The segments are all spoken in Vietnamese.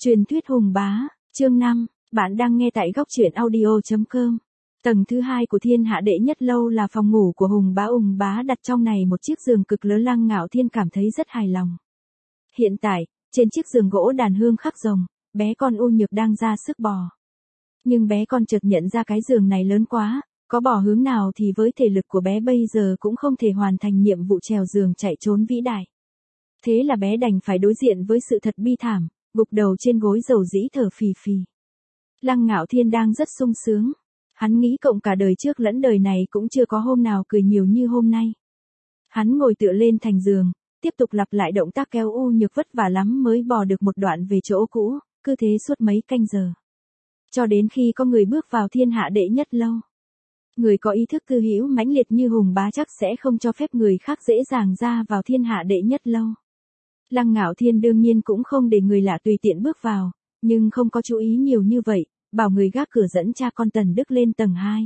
Truyền thuyết Hùng Bá, chương 5, bạn đang nghe tại góc truyện audio.com. Tầng thứ 2 của thiên hạ đệ nhất lâu là phòng ngủ của Hùng Bá đặt trong này một chiếc giường cực lớn. Lăng Ngạo Thiên cảm thấy rất hài lòng. Hiện tại, trên chiếc giường gỗ đàn hương khắc rồng, bé con U Nhược đang ra sức bò. Nhưng bé con chợt nhận ra cái giường này lớn quá, có bò hướng nào thì với thể lực của bé bây giờ cũng không thể hoàn thành nhiệm vụ trèo giường chạy trốn vĩ đại. Thế là bé đành phải đối diện với sự thật bi thảm, gục đầu trên gối dầu dĩ thở phì phì. Lăng Ngạo Thiên đang rất sung sướng. Hắn nghĩ cộng cả đời trước lẫn đời này cũng chưa có hôm nào cười nhiều như hôm nay. Hắn ngồi tựa lên thành giường, tiếp tục lặp lại động tác kéo U Nhược vất vả lắm mới bò được một đoạn về chỗ cũ, cứ thế suốt mấy canh giờ. Cho đến khi có người bước vào thiên hạ đệ nhất lâu. Người có ý thức cư hữu mãnh liệt như Hùng Bá chắc sẽ không cho phép người khác dễ dàng ra vào thiên hạ đệ nhất lâu. Lăng Ngạo Thiên đương nhiên cũng không để người lạ tùy tiện bước vào, nhưng không có chú ý nhiều như vậy, bảo người gác cửa dẫn cha con Tần Đức lên tầng 2.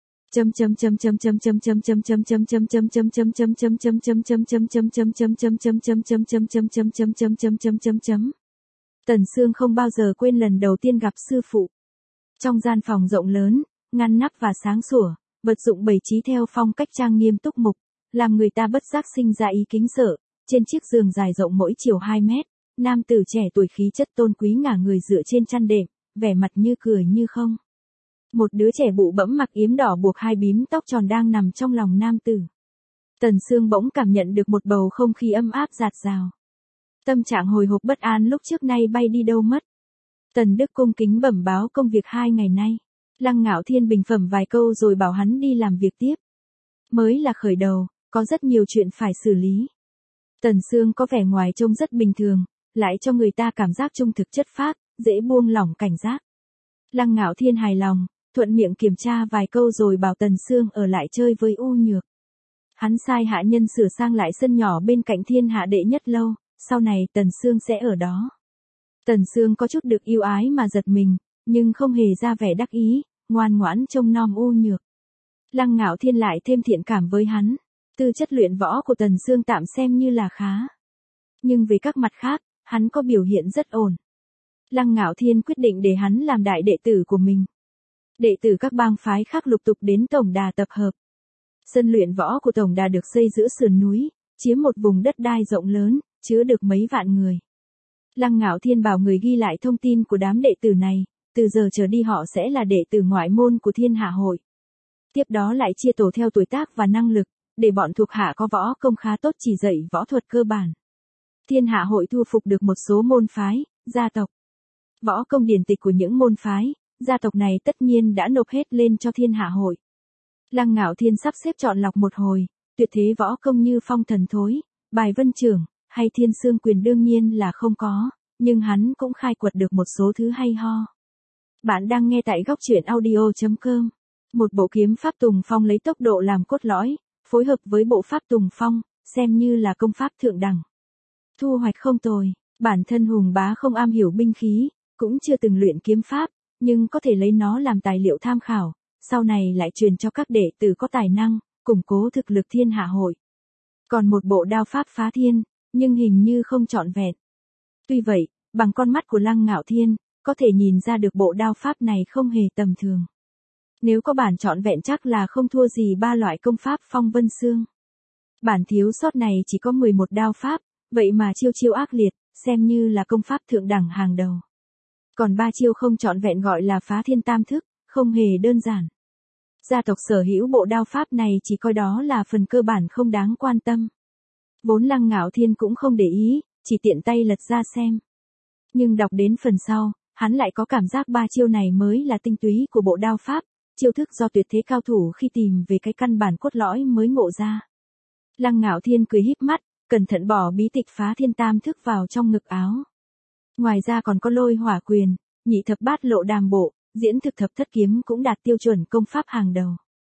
Tần Sương không bao giờ quên lần đầu tiên gặp sư phụ. Trong gian phòng rộng lớn, ngăn nắp và sáng sủa, vật dụng bày trí theo phong cách trang nghiêm túc mục, làm người ta bất giác sinh ra ý kính sợ. Trên chiếc giường dài rộng mỗi chiều 2 mét, nam tử trẻ tuổi khí chất tôn quý ngả người dựa trên chăn đệm, vẻ mặt như cười như không. Một đứa trẻ bụ bẫm mặc yếm đỏ buộc 2 bím tóc tròn đang nằm trong lòng nam tử. Tần Sương bỗng cảm nhận được một bầu không khí ấm áp dạt dào. Tâm trạng hồi hộp bất an lúc trước nay bay đi đâu mất. Tần Đức cung kính bẩm báo công việc 2 ngày nay. Lăng Ngạo Thiên bình phẩm vài câu rồi bảo hắn đi làm việc tiếp. Mới là khởi đầu, có rất nhiều chuyện phải xử lý. Tần Sương có vẻ ngoài trông rất bình thường, lại cho người ta cảm giác trung thực chất phác, dễ buông lỏng cảnh giác. Lăng Ngạo Thiên hài lòng, thuận miệng kiểm tra vài câu rồi bảo Tần Sương ở lại chơi với U Nhược. Hắn sai hạ nhân sửa sang lại sân nhỏ bên cạnh thiên hạ đệ nhất lâu, sau này Tần Sương sẽ ở đó. Tần Sương có chút được yêu ái mà giật mình, nhưng không hề ra vẻ đắc ý, ngoan ngoãn trông nom U Nhược. Lăng Ngạo Thiên lại thêm thiện cảm với hắn. Tư chất luyện võ của Tần Sương tạm xem như là khá. Nhưng về các mặt khác, hắn có biểu hiện rất ổn. Lăng Ngạo Thiên quyết định để hắn làm đại đệ tử của mình. Đệ tử các bang phái khác lục tục đến Tổng Đà tập hợp. Sân luyện võ của Tổng Đà được xây giữa sườn núi, chiếm một vùng đất đai rộng lớn, chứa được mấy vạn người. Lăng Ngạo Thiên bảo người ghi lại thông tin của đám đệ tử này, từ giờ trở đi họ sẽ là đệ tử ngoại môn của thiên hạ hội. Tiếp đó lại chia tổ theo tuổi tác và năng lực, để bọn thuộc hạ có võ công khá tốt chỉ dạy võ thuật cơ bản. Thiên hạ hội thu phục được một số môn phái, gia tộc. Võ công điển tịch của những môn phái, gia tộc này tất nhiên đã nộp hết lên cho thiên hạ hội. Lăng Ngạo Thiên sắp xếp chọn lọc một hồi, tuyệt thế võ công như phong thần thối, bài vân trưởng, hay thiên xương quyền đương nhiên là không có, nhưng hắn cũng khai quật được một số thứ hay ho. Bạn đang nghe tại góc truyện audio.com. Một bộ kiếm pháp tùng phong lấy tốc độ làm cốt lõi, phối hợp với bộ pháp tùng phong, xem như là công pháp thượng đẳng. Thu hoạch không tồi, bản thân Hùng Bá không am hiểu binh khí, cũng chưa từng luyện kiếm pháp, nhưng có thể lấy nó làm tài liệu tham khảo, sau này lại truyền cho các đệ tử có tài năng, củng cố thực lực thiên hạ hội. Còn một bộ đao pháp phá thiên, nhưng hình như không trọn vẹn. Tuy vậy, bằng con mắt của Lăng Ngạo Thiên, có thể nhìn ra được bộ đao pháp này không hề tầm thường. Nếu có bản trọn vẹn chắc là không thua gì 3 loại công pháp phong vân xương. Bản thiếu sót này chỉ có 11 đao pháp, vậy mà chiêu chiêu ác liệt, xem như là công pháp thượng đẳng hàng đầu. Còn 3 chiêu không trọn vẹn gọi là phá thiên tam thức, không hề đơn giản. Gia tộc sở hữu bộ đao pháp này chỉ coi đó là phần cơ bản không đáng quan tâm. Vốn Lăng Ngạo Thiên cũng không để ý, chỉ tiện tay lật ra xem. Nhưng đọc đến phần sau, hắn lại có cảm giác 3 chiêu này mới là tinh túy của bộ đao pháp, chiêu thức do tuyệt thế cao thủ khi tìm về cái căn bản cốt lõi mới ngộ ra. Lăng Ngạo Thiên cười híp mắt, cẩn thận bỏ bí tịch phá thiên tam thức vào trong ngực áo. Ngoài ra còn có lôi hỏa quyền, nhị thập bát lộ đàm bộ, diễn thực thập thất kiếm cũng đạt tiêu chuẩn công pháp hàng đầu.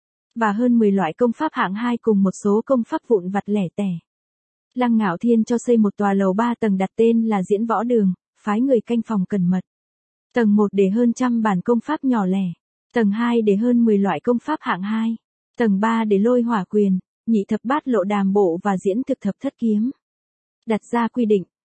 Và hơn 10 loại công pháp hạng 2 cùng một số công pháp vụn vặt lẻ tẻ. Lăng Ngạo Thiên cho xây một tòa lầu 3 tầng đặt tên là Diễn Võ Đường, phái người canh phòng cẩn mật. Tầng 1 để hơn trăm bản công pháp nhỏ lẻ. Tầng 2 để hơn 10 loại công pháp hạng 2. Tầng 3 để lôi hỏa quyền, nhị thập bát lộ đàm bộ và diễn thực thập thất kiếm. Đặt ra quy định,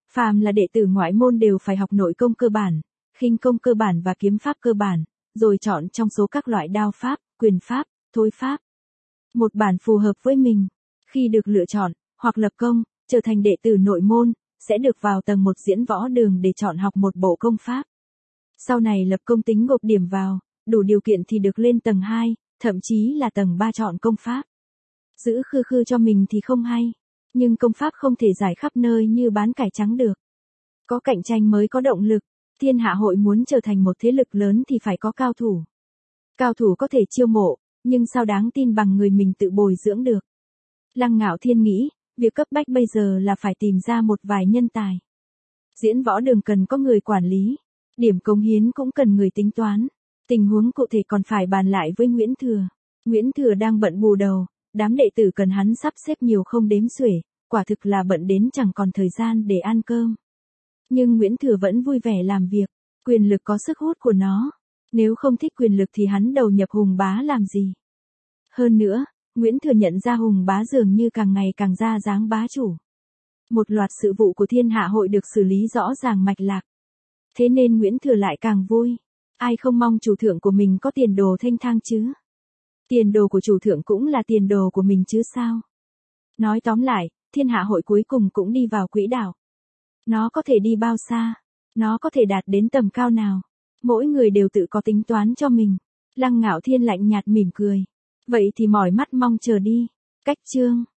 Phàm là đệ tử ngoại môn đều phải học nội công cơ bản, khinh công cơ bản và kiếm pháp cơ bản, rồi chọn trong số các loại đao pháp, quyền pháp, thối pháp. Một bản phù hợp với mình. Khi được lựa chọn, hoặc lập công, trở thành đệ tử nội môn, sẽ được vào tầng 1 diễn võ đường để chọn học một bộ công pháp. Sau này lập công tính gộp điểm vào, đủ điều kiện thì được lên tầng 2, thậm chí là tầng 3 chọn công pháp. Giữ khư khư cho mình thì không hay, nhưng công pháp không thể giải khắp nơi như bán cải trắng được. Có cạnh tranh mới có động lực, Thiên Hạ Hội muốn trở thành một thế lực lớn thì phải có cao thủ. Cao thủ có thể chiêu mộ, nhưng sao đáng tin bằng người mình tự bồi dưỡng được. Lăng Ngạo Thiên nghĩ, việc cấp bách bây giờ là phải tìm ra một vài nhân tài. Diễn võ đường cần có người quản lý, điểm cống hiến cũng cần người tính toán. Tình huống cụ thể còn phải bàn lại với Nguyễn Thừa. Nguyễn Thừa đang bận bù đầu, đám đệ tử cần hắn sắp xếp nhiều không đếm xuể, quả thực là bận đến chẳng còn thời gian để ăn cơm. Nhưng Nguyễn Thừa vẫn vui vẻ làm việc, quyền lực có sức hút của nó. Nếu không thích quyền lực thì hắn đầu nhập Hùng Bá làm gì. Hơn nữa, Nguyễn Thừa nhận ra Hùng Bá dường như càng ngày càng ra dáng bá chủ. Một loạt sự vụ của Thiên Hạ Hội được xử lý rõ ràng mạch lạc. Thế nên Nguyễn Thừa lại càng vui. Ai không mong chủ thượng của mình có tiền đồ thanh thang chứ? Tiền đồ của chủ thượng cũng là tiền đồ của mình chứ sao? Nói tóm lại, Thiên Hạ Hội cuối cùng cũng đi vào quỹ đạo. Nó có thể đi bao xa? Nó có thể đạt đến tầm cao nào? Mỗi người đều tự có tính toán cho mình. Lăng Ngạo Thiên lạnh nhạt mỉm cười. Vậy thì mỏi mắt mong chờ đi. Cách chương